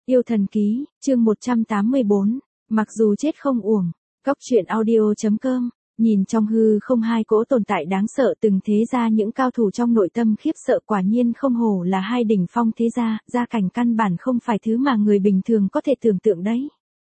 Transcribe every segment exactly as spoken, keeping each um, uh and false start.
Yêu thần ký, chương một trăm tám mươi bốn, mặc dù chết không uổng. Cóc truyện audio.com, nhìn trong hư không hai cỗ tồn tại đáng sợ từng thế ra những cao thủ trong nội tâm khiếp sợ, quả nhiên không hổ là hai đỉnh phong thế gia, gia cảnh căn bản không phải thứ mà người bình thường có thể tưởng tượng đấy.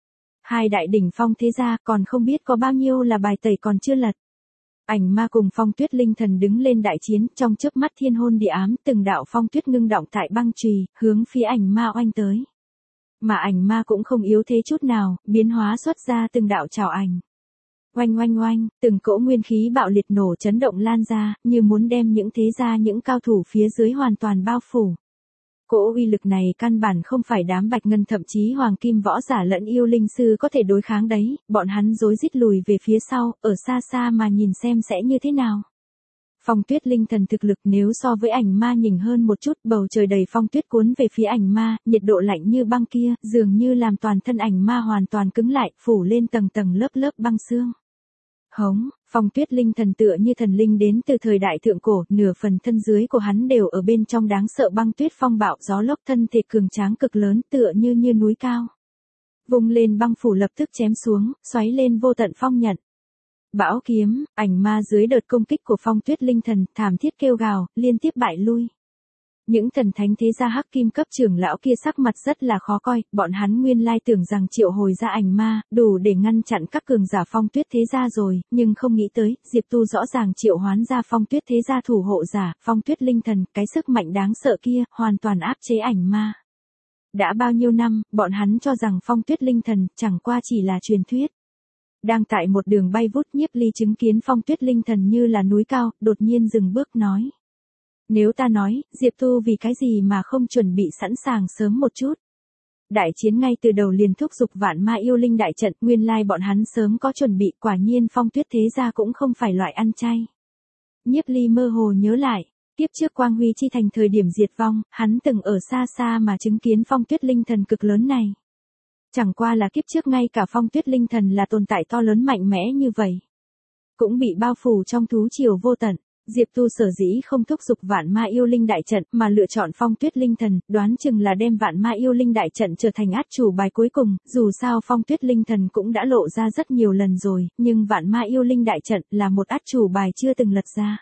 Hai đại đỉnh phong thế gia còn không biết có bao nhiêu là bài tẩy còn chưa lật. Ảnh ma cùng Phong Tuyết Linh Thần đứng lên đại chiến, trong chớp mắt thiên hôn địa ám, từng đạo phong tuyết ngưng động tại băng chùy, hướng phía ảnh ma oanh tới. Mà ảnh ma cũng không yếu thế chút nào, biến hóa xuất ra từng đạo trảo ảnh. Oanh oanh oanh, từng cỗ nguyên khí bạo liệt nổ chấn động lan ra, như muốn đem những thế gia những cao thủ phía dưới hoàn toàn bao phủ. Cỗ uy lực này căn bản không phải đám bạch ngân thậm chí hoàng kim võ giả lẫn yêu linh sư có thể đối kháng đấy, bọn hắn rối rít lùi về phía sau, ở xa xa mà nhìn xem sẽ như thế nào. Phong Tuyết Linh Thần thực lực nếu so với ảnh ma nhỉnh hơn một chút, bầu trời đầy phong tuyết cuốn về phía ảnh ma, nhiệt độ lạnh như băng kia, dường như làm toàn thân ảnh ma hoàn toàn cứng lại, phủ lên tầng tầng lớp lớp băng xương. Hống, Phong Tuyết Linh Thần tựa như thần linh đến từ thời đại thượng cổ, nửa phần thân dưới của hắn đều ở bên trong đáng sợ băng tuyết phong bạo gió lốc, thân thể cường tráng cực lớn tựa như như núi cao. Vung lên băng phủ lập tức chém xuống, xoáy lên vô tận phong nhận. Bão kiếm, ảnh ma dưới đợt công kích của Phong Tuyết Linh Thần, thảm thiết kêu gào, liên tiếp bại lui. Những thần thánh thế gia hắc kim cấp trưởng lão kia sắc mặt rất là khó coi, bọn hắn nguyên lai tưởng rằng triệu hồi ra ảnh ma, đủ để ngăn chặn các cường giả Phong Tuyết thế gia rồi, nhưng không nghĩ tới, Diệp Tu rõ ràng triệu hoán ra Phong Tuyết thế gia thủ hộ giả, Phong Tuyết Linh Thần, cái sức mạnh đáng sợ kia, hoàn toàn áp chế ảnh ma. Đã bao nhiêu năm, bọn hắn cho rằng Phong Tuyết Linh Thần, chẳng qua chỉ là truyền thuyết. Đang tại một đường bay vút, Nhiếp Ly chứng kiến Phong Tuyết Linh Thần như là núi cao, đột nhiên dừng bước nói. Nếu ta nói, Diệp Tu vì cái gì mà không chuẩn bị sẵn sàng sớm một chút. Đại chiến ngay từ đầu liền thúc giục vạn ma yêu linh đại trận, nguyên lai bọn hắn sớm có chuẩn bị, quả nhiên Phong Tuyết thế gia cũng không phải loại ăn chay. Nhiếp Ly mơ hồ nhớ lại, tiếp trước Quang Huy chi thành thời điểm diệt vong, hắn từng ở xa xa mà chứng kiến Phong Tuyết Linh Thần cực lớn này. Chẳng qua là kiếp trước ngay cả Phong Tuyết Linh Thần là tồn tại to lớn mạnh mẽ như vậy. Cũng bị bao phủ trong thú triều vô tận. Diệp Tu sở dĩ không thúc giục vạn ma yêu linh đại trận mà lựa chọn Phong Tuyết Linh Thần, đoán chừng là đem vạn ma yêu linh đại trận trở thành át chủ bài cuối cùng, dù sao Phong Tuyết Linh Thần cũng đã lộ ra rất nhiều lần rồi, nhưng vạn ma yêu linh đại trận là một át chủ bài chưa từng lật ra.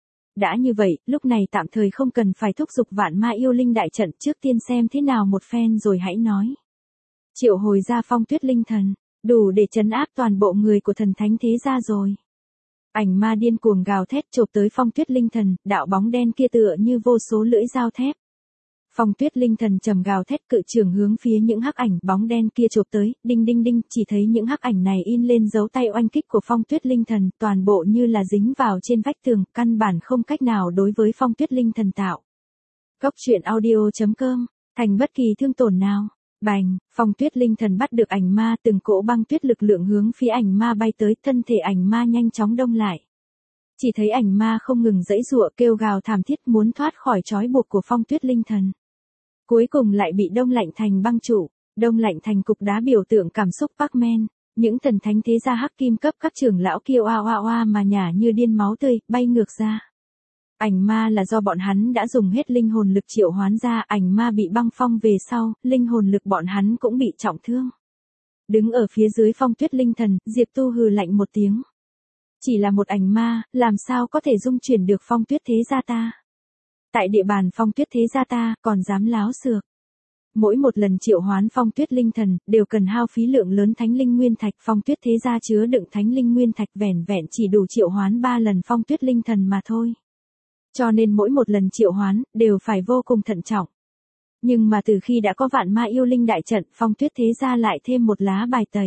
Đã như vậy, lúc này tạm thời không cần phải thúc giục vạn ma yêu linh đại trận, trước tiên xem thế nào một phen rồi hãy nói. Triệu hồi ra Phong Tuyết Linh Thần, đủ để trấn áp toàn bộ người của thần thánh thế gia rồi. Ảnh ma điên cuồng gào thét chộp tới Phong Tuyết Linh Thần, đạo bóng đen kia tựa như vô số lưỡi dao thép. Phong Tuyết Linh Thần trầm gào thét cự trường hướng phía những hắc ảnh bóng đen kia chộp tới, đinh đinh đinh, chỉ thấy những hắc ảnh này in lên dấu tay oanh kích của Phong Tuyết Linh Thần, toàn bộ như là dính vào trên vách tường, căn bản không cách nào đối với Phong Tuyết Linh Thần tạo. Cóc truyện audio.com, thành bất kỳ thương tổn nào. Bành, Phong Tuyết Linh Thần bắt được ảnh ma, từng cỗ băng tuyết lực lượng hướng phía ảnh ma bay tới, thân thể ảnh ma nhanh chóng đông lại. Chỉ thấy ảnh ma không ngừng giãy giụa kêu gào thảm thiết muốn thoát khỏi trói buộc của Phong Tuyết Linh Thần. Cuối cùng lại bị đông lạnh thành băng trụ, đông lạnh thành cục đá biểu tượng cảm xúc Pac-Man. Những thần thánh thế gia hắc kim cấp các trưởng lão kia oa oa oa mà nhả như điên máu tươi, bay ngược ra. Ảnh ma là do bọn hắn đã dùng hết linh hồn lực triệu hoán ra, ảnh ma bị băng phong về sau, linh hồn lực bọn hắn cũng bị trọng thương. Đứng ở phía dưới Phong Tuyết Linh Thần, Diệp Tu hừ lạnh một tiếng. Chỉ là một ảnh ma, làm sao có thể dung chuyển được Phong Tuyết thế gia ta? Tại địa bàn Phong Tuyết thế gia ta, còn dám láo xược. Mỗi một lần triệu hoán Phong Tuyết Linh Thần, đều cần hao phí lượng lớn thánh linh nguyên thạch, Phong Tuyết thế gia chứa đựng thánh linh nguyên thạch vẻn vẹn chỉ đủ triệu hoán ba lần Phong Tuyết Linh Thần mà thôi. Cho nên mỗi một lần triệu hoán, đều phải vô cùng thận trọng. Nhưng mà từ khi đã có vạn ma yêu linh đại trận, Phong Tuyết thế gia lại thêm một lá bài tẩy.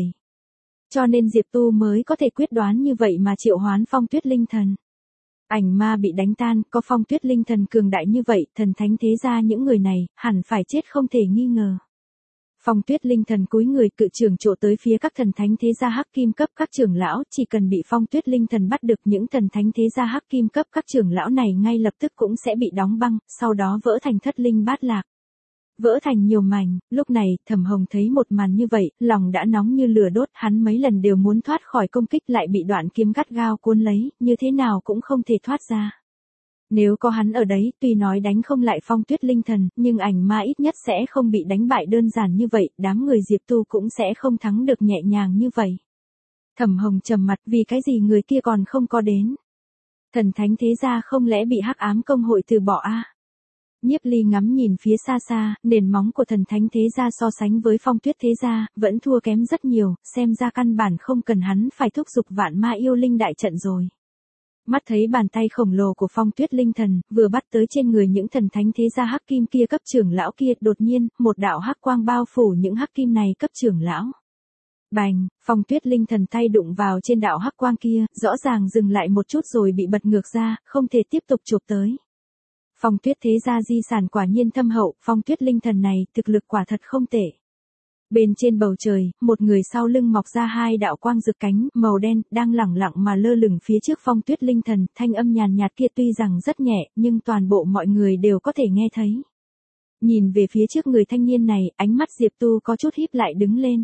Cho nên Diệp Tu mới có thể quyết đoán như vậy mà triệu hoán Phong Tuyết Linh Thần. Ảnh ma bị đánh tan, có Phong Tuyết Linh Thần cường đại như vậy, thần thánh thế gia những người này, hẳn phải chết không thể nghi ngờ. Phong Tuyết Linh Thần cúi người cự trường trộ tới phía các thần thánh thế gia hắc kim cấp các trưởng lão, chỉ cần bị Phong Tuyết Linh Thần bắt được những thần thánh thế gia hắc kim cấp các trưởng lão này ngay lập tức cũng sẽ bị đóng băng, sau đó vỡ thành thất linh bát lạc. Vỡ thành nhiều mảnh, lúc này, Thẩm Hồng thấy một màn như vậy, lòng đã nóng như lửa đốt, hắn mấy lần đều muốn thoát khỏi công kích lại bị đoạn kiếm gắt gao cuốn lấy, như thế nào cũng không thể thoát ra. Nếu có hắn ở đấy, tuy nói đánh không lại Phong Tuyết Linh Thần, nhưng ảnh ma ít nhất sẽ không bị đánh bại đơn giản như vậy, đám người Diệp Tu cũng sẽ không thắng được nhẹ nhàng như vậy. Thẩm Hồng trầm mặt, vì cái gì người kia còn không có đến. Thần thánh thế gia không lẽ bị hắc ám công hội từ bỏ a? À? Nhiếp Ly ngắm nhìn phía xa xa, nền móng của thần thánh thế gia so sánh với Phong Tuyết thế gia, vẫn thua kém rất nhiều, xem ra căn bản không cần hắn phải thúc giục vạn ma yêu linh đại trận rồi. Mắt thấy bàn tay khổng lồ của Phong Tuyết Linh Thần, vừa bắt tới trên người những thần thánh thế gia hắc kim kia cấp trưởng lão kia, đột nhiên, một đạo hắc quang bao phủ những hắc kim này cấp trưởng lão. Bành, Phong Tuyết Linh Thần tay đụng vào trên đạo hắc quang kia, rõ ràng dừng lại một chút rồi bị bật ngược ra, không thể tiếp tục chụp tới. Phong Tuyết thế gia di sản quả nhiên thâm hậu, Phong Tuyết Linh Thần này, thực lực quả thật không tệ. Bên trên bầu trời, một người sau lưng mọc ra hai đạo quang rực cánh, màu đen, đang lẳng lặng mà lơ lửng phía trước Phong Tuyết Linh Thần, thanh âm nhàn nhạt kia tuy rằng rất nhẹ, nhưng toàn bộ mọi người đều có thể nghe thấy. Nhìn về phía trước người thanh niên này, ánh mắt Diệp Tu có chút híp lại đứng lên.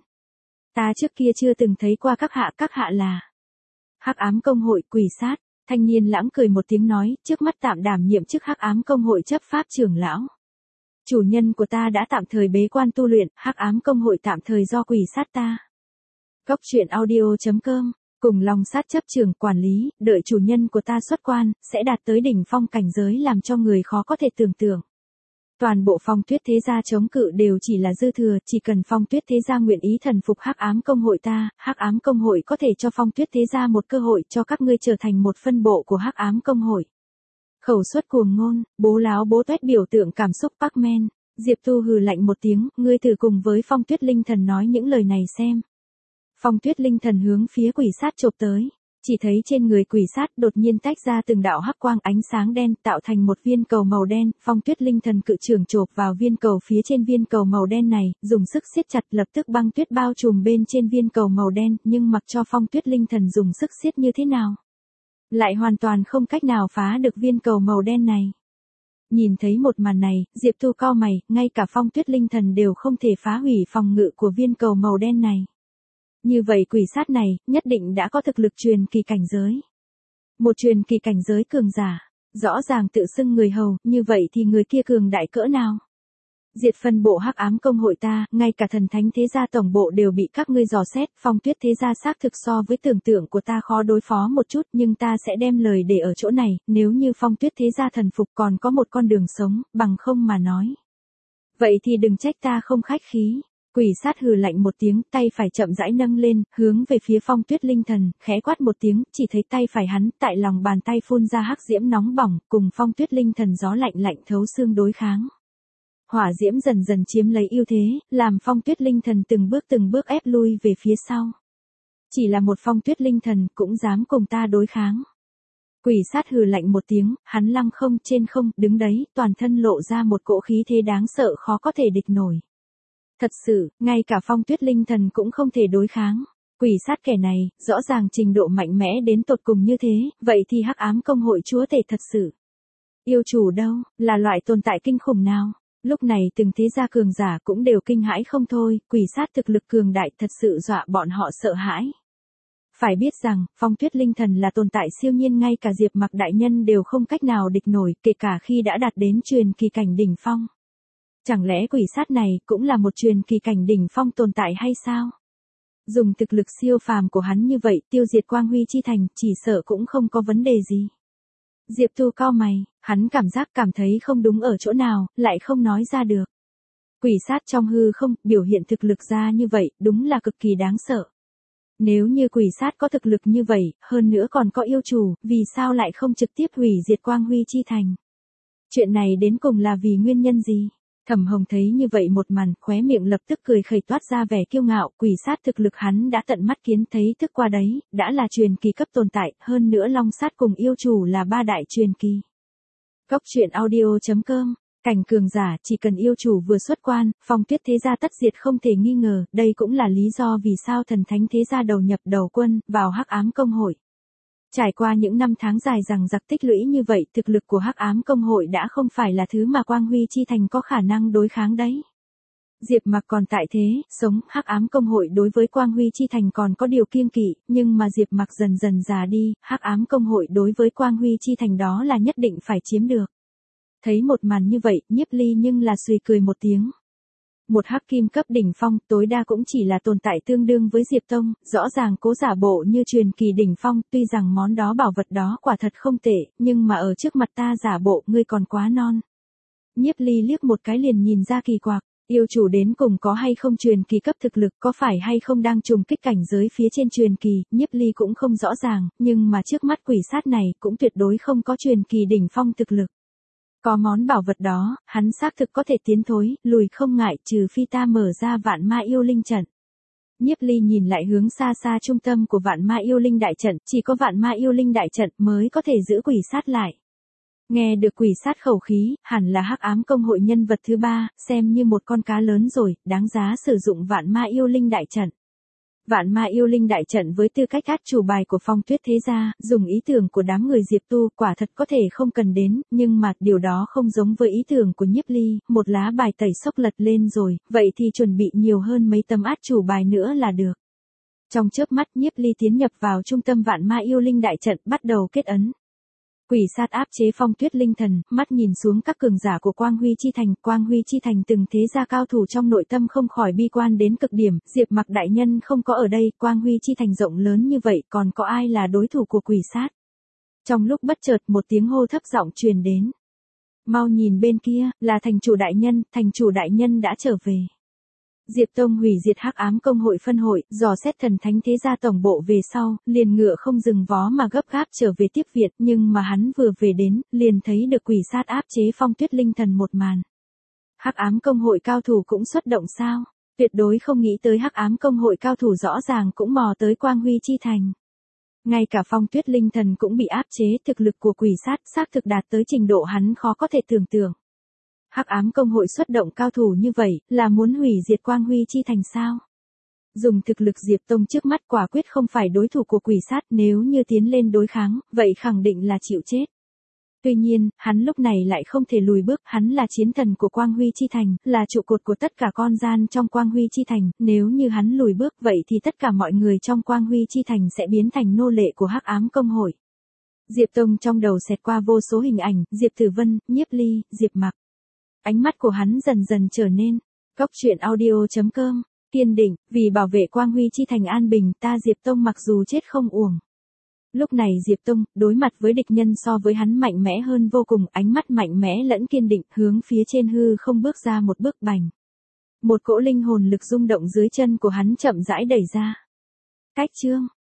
Ta trước kia chưa từng thấy qua các hạ, các hạ là Hắc Ám Công hội Quỷ Sát. Thanh niên lãng cười một tiếng nói, trước mắt tạm đảm nhiệm chức Hắc Ám Công hội chấp pháp trưởng lão. Chủ nhân của ta đã tạm thời bế quan tu luyện, Hắc Ám Công hội tạm thời do Quỷ Sát ta. Cốc truyện audio chấm com, cùng Long Sát chấp trưởng quản lý, đợi chủ nhân của ta xuất quan, sẽ đạt tới đỉnh phong cảnh giới làm cho người khó có thể tưởng tượng. Toàn bộ Phong Tuyết thế gia chống cự đều chỉ là dư thừa, chỉ cần Phong Tuyết thế gia nguyện ý thần phục Hắc Ám Công hội ta, Hắc Ám Công hội có thể cho Phong Tuyết thế gia một cơ hội cho các ngươi trở thành một phân bộ của Hắc Ám Công hội. Khẩu suất cuồng ngôn, bố láo bố tuét biểu tượng cảm xúc Pac-Man, Diệp Tu hừ lạnh một tiếng, ngươi thử cùng với Phong Tuyết Linh Thần nói những lời này xem. Phong Tuyết Linh Thần hướng phía Quỷ Sát chộp tới. Chỉ thấy trên người Quỷ Sát đột nhiên tách ra từng đạo hắc quang ánh sáng đen tạo thành một viên cầu màu đen, Phong Tuyết Linh Thần cự trường chộp vào viên cầu phía trên viên cầu màu đen này, dùng sức siết chặt lập tức băng tuyết bao trùm bên trên viên cầu màu đen, nhưng mặc cho Phong Tuyết Linh Thần dùng sức siết như thế nào, lại hoàn toàn không cách nào phá được viên cầu màu đen này. Nhìn thấy một màn này, Diệp Tu cau mày, ngay cả Phong Tuyết Linh Thần đều không thể phá hủy phòng ngự của viên cầu màu đen này. Như vậy Quỷ Sát này, nhất định đã có thực lực truyền kỳ cảnh giới. Một truyền kỳ cảnh giới cường giả, rõ ràng tự xưng người hầu, như vậy thì người kia cường đại cỡ nào? Diệt phân bộ Hắc Ám Công hội ta, ngay cả thần thánh thế gia tổng bộ đều bị các ngươi dò xét, Phong Tuyết thế gia xác thực so với tưởng tượng của ta khó đối phó một chút, nhưng ta sẽ đem lời để ở chỗ này, nếu như Phong Tuyết thế gia thần phục còn có một con đường sống, bằng không mà nói. Vậy thì đừng trách ta không khách khí. Quỷ Sát hừ lạnh một tiếng, tay phải chậm rãi nâng lên, hướng về phía Phong Tuyết Linh Thần, khẽ quát một tiếng, chỉ thấy tay phải hắn, tại lòng bàn tay phun ra hắc diễm nóng bỏng, cùng Phong Tuyết Linh Thần gió lạnh lạnh thấu xương đối kháng. Hỏa diễm dần dần chiếm lấy ưu thế, làm Phong Tuyết Linh Thần từng bước từng bước ép lui về phía sau. Chỉ là một Phong Tuyết Linh Thần cũng dám cùng ta đối kháng. Quỷ Sát hừ lạnh một tiếng, hắn lăng không trên không, đứng đấy, toàn thân lộ ra một cỗ khí thế đáng sợ khó có thể địch nổi. Thật sự, ngay cả Phong Tuyết Linh Thần cũng không thể đối kháng. Quỷ Sát kẻ này, rõ ràng trình độ mạnh mẽ đến tột cùng như thế, vậy thì Hắc Ám Công hội chúa tể thật sự. Yêu chủ đâu, là loại tồn tại kinh khủng nào? Lúc này từng thế gia cường giả cũng đều kinh hãi không thôi, Quỷ Sát thực lực cường đại thật sự dọa bọn họ sợ hãi. Phải biết rằng, Phong Tuyết Linh Thần là tồn tại siêu nhiên ngay cả Diệp Mặc đại nhân đều không cách nào địch nổi, kể cả khi đã đạt đến truyền kỳ cảnh đỉnh phong. Chẳng lẽ Quỷ Sát này cũng là một truyền kỳ cảnh đỉnh phong tồn tại hay sao? Dùng thực lực siêu phàm của hắn như vậy tiêu diệt Quang Huy Chi Thành, chỉ sợ cũng không có vấn đề gì. Diệp Tu cau mày, hắn cảm giác cảm thấy không đúng ở chỗ nào, lại không nói ra được. Quỷ Sát trong hư không, biểu hiện thực lực ra như vậy, đúng là cực kỳ đáng sợ. Nếu như Quỷ Sát có thực lực như vậy, hơn nữa còn có yêu chủ, vì sao lại không trực tiếp hủy diệt Quang Huy Chi Thành? Chuyện này đến cùng là vì nguyên nhân gì? Thẩm Hồng thấy như vậy một màn, khóe miệng lập tức cười khẩy toát ra vẻ kiêu ngạo, Quỷ Sát thực lực hắn đã tận mắt kiến thấy thức qua đấy, đã là truyền kỳ cấp tồn tại, hơn nữa Long Sát cùng yêu chủ là ba đại truyền kỳ. Cốc truyện audio chấm com, cảnh cường giả, chỉ cần yêu chủ vừa xuất quan, Phong Tuyết thế gia tất diệt không thể nghi ngờ, đây cũng là lý do vì sao thần thánh thế gia đầu nhập đầu quân, vào Hắc Ám Công hội. Trải qua những năm tháng dài rằng giặc tích lũy như vậy, thực lực của Hắc Ám Công hội đã không phải là thứ mà Quang Huy Chi Thành có khả năng đối kháng đấy. Diệp Mặc còn tại thế, sống, Hắc Ám Công hội đối với Quang Huy Chi Thành còn có điều kiêng kỵ, nhưng mà Diệp Mặc dần dần già đi, Hắc Ám Công hội đối với Quang Huy Chi Thành đó là nhất định phải chiếm được. Thấy một màn như vậy, Nhiếp Ly nhưng là suy cười một tiếng. Một hắc kim cấp đỉnh phong, tối đa cũng chỉ là tồn tại tương đương với Diệp Tông, rõ ràng cố giả bộ như truyền kỳ đỉnh phong, tuy rằng món đó bảo vật đó quả thật không tệ, nhưng mà ở trước mặt ta giả bộ, ngươi còn quá non. Nhiếp Ly liếc một cái liền nhìn ra kỳ quặc, yêu chủ đến cùng có hay không truyền kỳ cấp thực lực, có phải hay không đang trùng kích cảnh giới phía trên truyền kỳ, Nhiếp Ly cũng không rõ ràng, nhưng mà trước mắt quỷ sát này cũng tuyệt đối không có truyền kỳ đỉnh phong thực lực. Có món bảo vật đó, hắn xác thực có thể tiến thối, lùi không ngại, trừ phi ta mở ra vạn ma yêu linh trận. Nhiếp Ly nhìn lại hướng xa xa trung tâm của vạn ma yêu linh đại trận, chỉ có vạn ma yêu linh đại trận mới có thể giữ quỷ sát lại. Nghe được quỷ sát khẩu khí, hẳn là Hắc Ám Công hội nhân vật thứ ba, xem như một con cá lớn rồi, đáng giá sử dụng vạn ma yêu linh đại trận. Vạn ma yêu linh đại trận với tư cách át chủ bài của Phong Tuyết thế gia, dùng ý tưởng của đám người Diệp Tu quả thật có thể không cần đến, nhưng mà điều đó không giống với ý tưởng của Nhiếp Ly, một lá bài tẩy sốc lật lên rồi, vậy thì chuẩn bị nhiều hơn mấy tấm át chủ bài nữa là được. Trong chớp mắt Nhiếp Ly tiến nhập vào trung tâm vạn ma yêu linh đại trận, bắt đầu kết ấn. Quỷ sát áp chế Phong Tuyết linh thần, mắt nhìn xuống các cường giả của Quang Huy Chi Thành, Quang Huy Chi Thành từng thế gia cao thủ trong nội tâm không khỏi bi quan đến cực điểm, Diệp Mặc đại nhân không có ở đây, Quang Huy Chi Thành rộng lớn như vậy, còn có ai là đối thủ của quỷ sát? Trong lúc bất chợt một tiếng hô thấp giọng truyền đến. Mau nhìn bên kia, là thành chủ đại nhân, thành chủ đại nhân đã trở về. Diệp Tông hủy diệt Hắc Ám Công hội phân hội, dò xét thần thánh thế gia tổng bộ về sau, liền ngựa không dừng vó mà gấp gáp trở về tiếp viện, nhưng mà hắn vừa về đến, liền thấy được quỷ sát áp chế Phong Tuyết linh thần một màn. Hắc Ám Công hội cao thủ cũng xuất động sao? Tuyệt đối không nghĩ tới Hắc Ám Công hội cao thủ rõ ràng cũng mò tới Quang Huy Chi Thành. Ngay cả Phong Tuyết linh thần cũng bị áp chế, thực lực của quỷ sát xác thực đạt tới trình độ hắn khó có thể tưởng tượng. Hắc Ám Công hội xuất động cao thủ như vậy, là muốn hủy diệt Quang Huy Chi Thành sao? Dùng thực lực Diệp Tông trước mắt quả quyết không phải đối thủ của quỷ sát, nếu như tiến lên đối kháng, vậy khẳng định là chịu chết. Tuy nhiên, hắn lúc này lại không thể lùi bước, hắn là chiến thần của Quang Huy Chi Thành, là trụ cột của tất cả con gian trong Quang Huy Chi Thành, nếu như hắn lùi bước vậy thì tất cả mọi người trong Quang Huy Chi Thành sẽ biến thành nô lệ của Hắc Ám Công hội. Diệp Tông trong đầu xẹt qua vô số hình ảnh, Diệp Tử Vân, Nhiếp Ly, Diệp Mặc. Ánh mắt của hắn dần dần trở nên, cốc truyện audio chấm com, kiên định, vì bảo vệ Quang Huy Chi Thành an bình, ta Diệp Tông mặc dù chết không uổng. Lúc này Diệp Tông, đối mặt với địch nhân so với hắn mạnh mẽ hơn vô cùng, ánh mắt mạnh mẽ lẫn kiên định, hướng phía trên hư không bước ra một bước bành. Một cỗ linh hồn lực rung động dưới chân của hắn chậm rãi đẩy ra. Cách chương